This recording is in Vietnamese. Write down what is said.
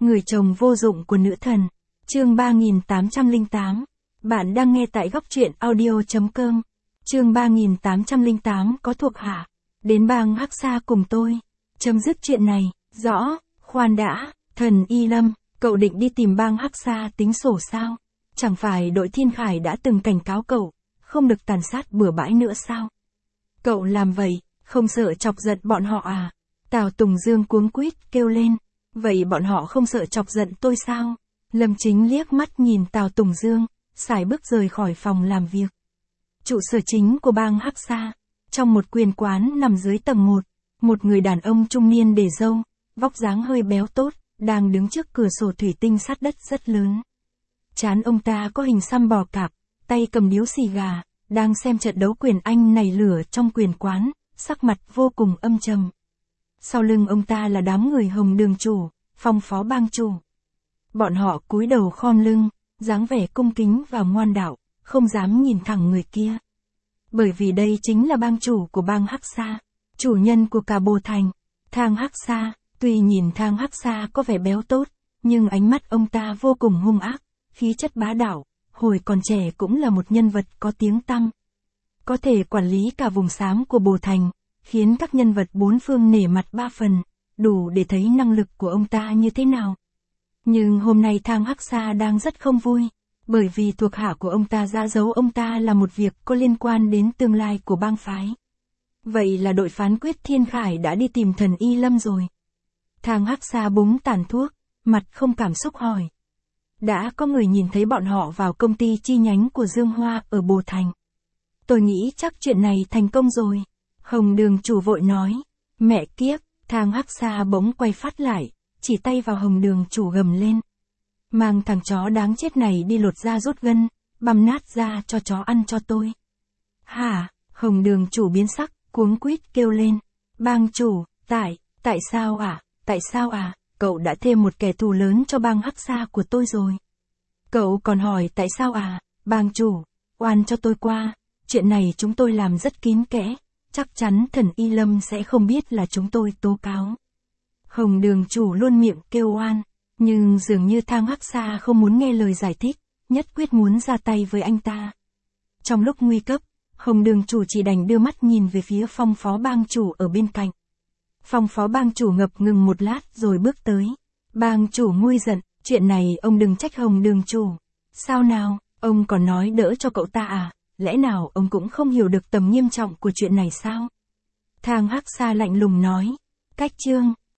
Người chồng vô dụng của nữ thần. Chương 3808. Bạn đang nghe tại góc truyện audio.com. Chương 3808 có thuộc hạ. Đến bang Hắc Sa cùng tôi. Chấm dứt chuyện này. Rõ, khoan đã, thần Y Lâm, cậu định đi tìm bang Hắc Sa tính sổ sao? Chẳng phải đội Thiên Khải đã từng cảnh cáo cậu, không được tàn sát bừa bãi nữa sao? Cậu làm vậy, không sợ chọc giận bọn họ à? Tào Tùng Dương cuống quýt kêu lên. Vậy bọn họ không sợ chọc giận tôi sao? Lâm Chính liếc mắt nhìn Tào Tùng Dương, sải bước rời khỏi phòng làm việc. Trụ sở chính của bang Hắc Sa, trong một quyền quán nằm dưới tầng 1, một người đàn ông trung niên để râu, vóc dáng hơi béo tốt, đang đứng trước cửa sổ thủy tinh sắt đất rất lớn. Trán ông ta có hình xăm bò cạp, tay cầm điếu xì gà, đang xem trận đấu quyền Anh nảy lửa trong quyền quán, sắc mặt vô cùng âm trầm. Sau lưng ông ta là đám người Hồng Đường chủ, Phong phó bang chủ. Bọn họ cúi đầu khom lưng, dáng vẻ cung kính và ngoan đạo, không dám nhìn thẳng người kia. Bởi vì đây chính là bang chủ của bang Hắc Sa, chủ nhân của cả Bồ Thành, Thang Hắc Sa. Tuy nhìn Thang Hắc Sa có vẻ béo tốt, nhưng ánh mắt ông ta vô cùng hung ác, khí chất bá đạo, hồi còn trẻ cũng là một nhân vật có tiếng tăm. Có thể quản lý cả vùng xám của Bồ Thành, khiến các nhân vật bốn phương nể mặt ba phần, đủ để thấy năng lực của ông ta như thế nào. Nhưng hôm nay Thang Hắc Sa đang rất không vui, bởi vì thuộc hạ của ông ta ra dấu ông ta là một việc có liên quan đến tương lai của bang phái. Vậy là đội phán quyết Thiên Khải đã đi tìm thần Y Lâm rồi. Thang Hắc Sa búng tàn thuốc, mặt không cảm xúc hỏi. Đã có người nhìn thấy bọn họ vào công ty chi nhánh của Dương Hoa ở Bồ Thành. Tôi nghĩ chắc chuyện này thành công rồi. Hồng Đường chủ vội nói. Mẹ kiếp, Thang Hắc Sa bỗng quay phát lại, chỉ tay vào Hồng Đường chủ gầm lên. Mang thằng chó đáng chết này đi lột da rút gân, băm nát da cho chó ăn cho tôi. Hả? Hồng Đường chủ biến sắc, cuống quýt kêu lên. Bang chủ, tại sao à? Tại sao à? Cậu đã thêm một kẻ thù lớn cho bang Hắc Sa của tôi rồi. Cậu còn hỏi tại sao à? Bang chủ, oan cho tôi qua, chuyện này chúng tôi làm rất kín kẽ, chắc chắn thần Y Lâm sẽ không biết là chúng tôi tố cáo. Hồng Đường chủ luôn miệng kêu oan, nhưng dường như Thang Hắc Sa không muốn nghe lời giải thích, nhất quyết muốn ra tay với anh ta. Trong lúc nguy cấp, Hồng Đường chủ chỉ đành đưa mắt nhìn về phía Phong phó bang chủ ở bên cạnh. Phong phó bang chủ ngập ngừng một lát rồi bước tới. Bang chủ nguôi giận, chuyện này ông đừng trách Hồng Đường chủ. Sao nào, ông còn nói đỡ cho cậu ta à? Lẽ nào ông cũng không hiểu được tầm nghiêm trọng của chuyện này sao? Thang Hắc Sa lạnh lùng nói. Cách chương